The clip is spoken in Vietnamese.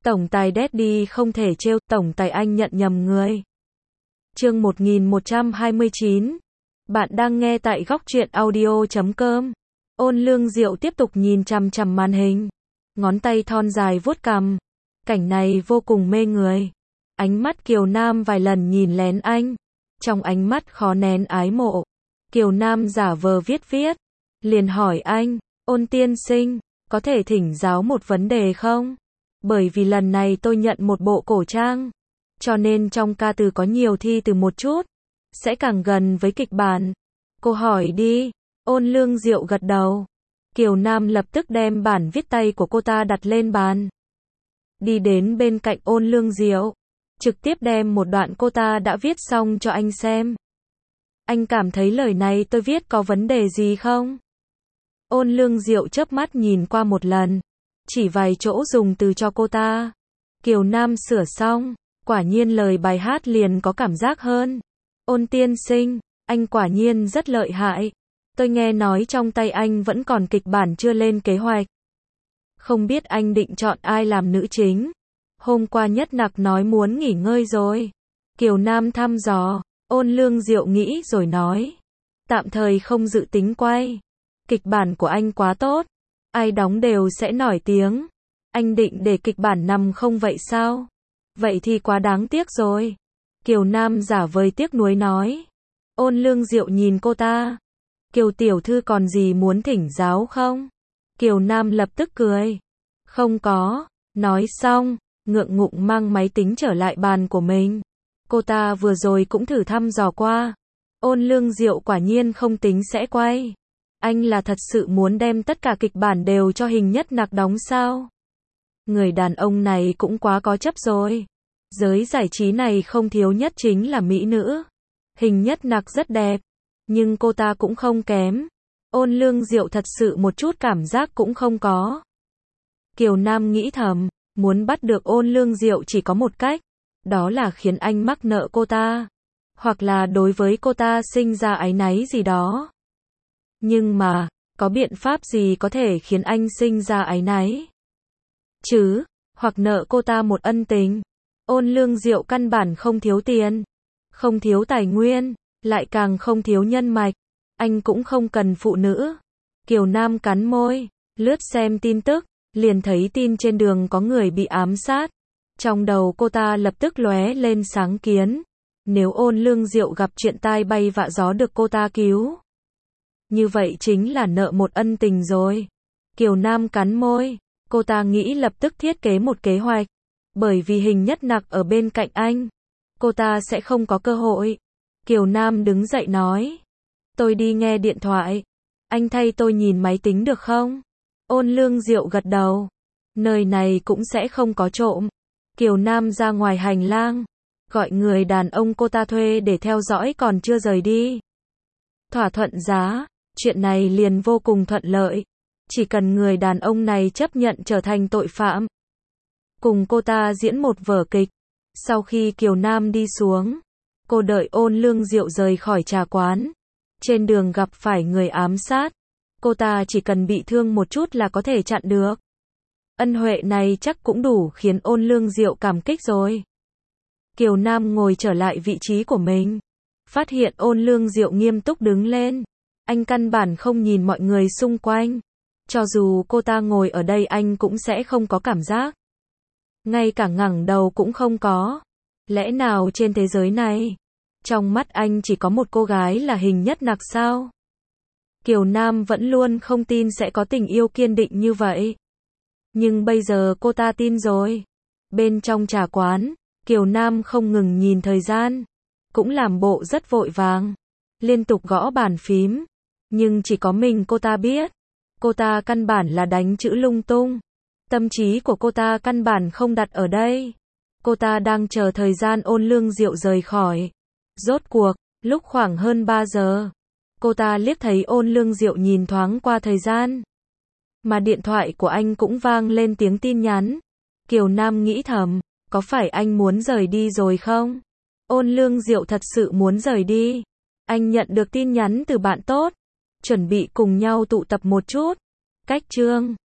Tổng tài Daddy không thể trêu, tổng tài anh nhận nhầm người. Chương 1129. Bạn đang nghe tại góc truyện audio.com. Ôn Lương Diệu tiếp tục nhìn chằm chằm màn hình. Ngón tay thon dài vuốt cằm. Cảnh này vô cùng mê người. Ánh mắt Kiều Nam vài lần nhìn lén anh. Trong ánh mắt khó nén ái mộ. Kiều Nam giả vờ viết. Liền hỏi anh, Ôn tiên sinh, có thể thỉnh giáo một vấn đề không? Bởi vì lần này tôi nhận một bộ cổ trang. Cho nên trong ca từ có nhiều thi từ một chút. Sẽ càng gần với kịch bản. Cô hỏi đi. Ôn Lương Diệu gật đầu. Kiều Nam lập tức đem bản viết tay của cô ta đặt lên bàn. Đi đến bên cạnh Ôn Lương Diệu. Trực tiếp đem một đoạn cô ta đã viết xong cho anh xem. Anh cảm thấy lời này tôi viết có vấn đề gì không? Ôn Lương Diệu chớp mắt nhìn qua một lần. Chỉ vài chỗ dùng từ cho cô ta. Kiều Nam sửa xong. Quả nhiên lời bài hát liền có cảm giác hơn. Ôn tiên sinh, anh quả nhiên rất lợi hại. Tôi nghe nói trong tay anh vẫn còn kịch bản chưa lên kế hoạch. Không biết anh định chọn ai làm nữ chính. Hôm qua Nhất Nặc nói muốn nghỉ ngơi rồi. Kiều Nam thăm dò. Ôn Lương Diệu nghĩ rồi nói. Tạm thời không dự tính quay. Kịch bản của anh quá tốt. Ai đóng đều sẽ nổi tiếng. Anh định để kịch bản nằm không vậy sao? Vậy thì quá đáng tiếc rồi. Kiều Nam giả vờ tiếc nuối nói. Ôn Lương Diệu nhìn cô ta. Kiều tiểu thư còn gì muốn thỉnh giáo không? Kiều Nam lập tức cười. Không có. Nói xong, ngượng ngùng mang máy tính trở lại bàn của mình. Cô ta vừa rồi cũng thử thăm dò qua. Ôn Lương Diệu quả nhiên không tính sẽ quay. Anh là thật sự muốn đem tất cả kịch bản đều cho Hình Nhất Nặc đóng sao? Người đàn ông này cũng quá có chấp rồi. Giới giải trí này không thiếu nhất chính là mỹ nữ. Hình Nhất Nặc rất đẹp, nhưng cô ta cũng không kém. Ôn Lương Diệu thật sự một chút cảm giác cũng không có. Kiều Nam nghĩ thầm, muốn bắt được Ôn Lương Diệu chỉ có một cách, đó là khiến anh mắc nợ cô ta, hoặc là đối với cô ta sinh ra áy náy gì đó. Nhưng mà, có biện pháp gì có thể khiến anh sinh ra áy náy? Chứ, hoặc nợ cô ta một ân tình. Ôn Lương Diệu căn bản không thiếu tiền, không thiếu tài nguyên, lại càng không thiếu nhân mạch. Anh cũng không cần phụ nữ. Kiều Nam cắn môi, lướt xem tin tức, liền thấy tin trên đường có người bị ám sát. Trong đầu cô ta lập tức lóe lên sáng kiến. Nếu Ôn Lương Diệu gặp chuyện tai bay vạ gió được cô ta cứu, như vậy chính là nợ một ân tình rồi. Kiều Nam cắn môi, cô ta nghĩ lập tức thiết kế một kế hoạch. Bởi vì Hình Nhất Nặc ở bên cạnh anh, cô ta sẽ không có cơ hội. Kiều Nam đứng dậy nói. Tôi đi nghe điện thoại. Anh thay tôi nhìn máy tính được không? Ôn Lương Diệu gật đầu. Nơi này cũng sẽ không có trộm. Kiều Nam ra ngoài hành lang. Gọi người đàn ông cô ta thuê để theo dõi còn chưa rời đi. Thỏa thuận giá. Chuyện này liền vô cùng thuận lợi. Chỉ cần người đàn ông này chấp nhận trở thành tội phạm, cùng cô ta diễn một vở kịch. Sau khi Kiều Nam đi xuống, cô đợi Ôn Lương Diệu rời khỏi trà quán. Trên đường gặp phải người ám sát, cô ta chỉ cần bị thương một chút là có thể chặn được. Ân huệ này chắc cũng đủ khiến Ôn Lương Diệu cảm kích rồi. Kiều Nam ngồi trở lại vị trí của mình, phát hiện Ôn Lương Diệu nghiêm túc đứng lên. Anh căn bản không nhìn mọi người xung quanh. Cho dù cô ta ngồi ở đây anh cũng sẽ không có cảm giác. Ngay cả ngẩng đầu cũng không có. Lẽ nào trên thế giới này, trong mắt anh chỉ có một cô gái là Hình Nhất Nặc sao? Kiều Nam vẫn luôn không tin sẽ có tình yêu kiên định như vậy. Nhưng bây giờ cô ta tin rồi. Bên trong trà quán, Kiều Nam không ngừng nhìn thời gian, cũng làm bộ rất vội vàng, liên tục gõ bàn phím. Nhưng chỉ có mình cô ta biết, cô ta căn bản là đánh chữ lung tung. Tâm trí của cô ta căn bản không đặt ở đây. Cô ta đang chờ thời gian Ôn Lương Diệu rời khỏi. Rốt cuộc, lúc khoảng hơn 3 giờ, cô ta liếc thấy Ôn Lương Diệu nhìn thoáng qua thời gian. Mà điện thoại của anh cũng vang lên tiếng tin nhắn. Kiều Nam nghĩ thầm, có phải anh muốn rời đi rồi không? Ôn Lương Diệu thật sự muốn rời đi. Anh nhận được tin nhắn từ bạn tốt, chuẩn bị cùng nhau tụ tập một chút. Cách chương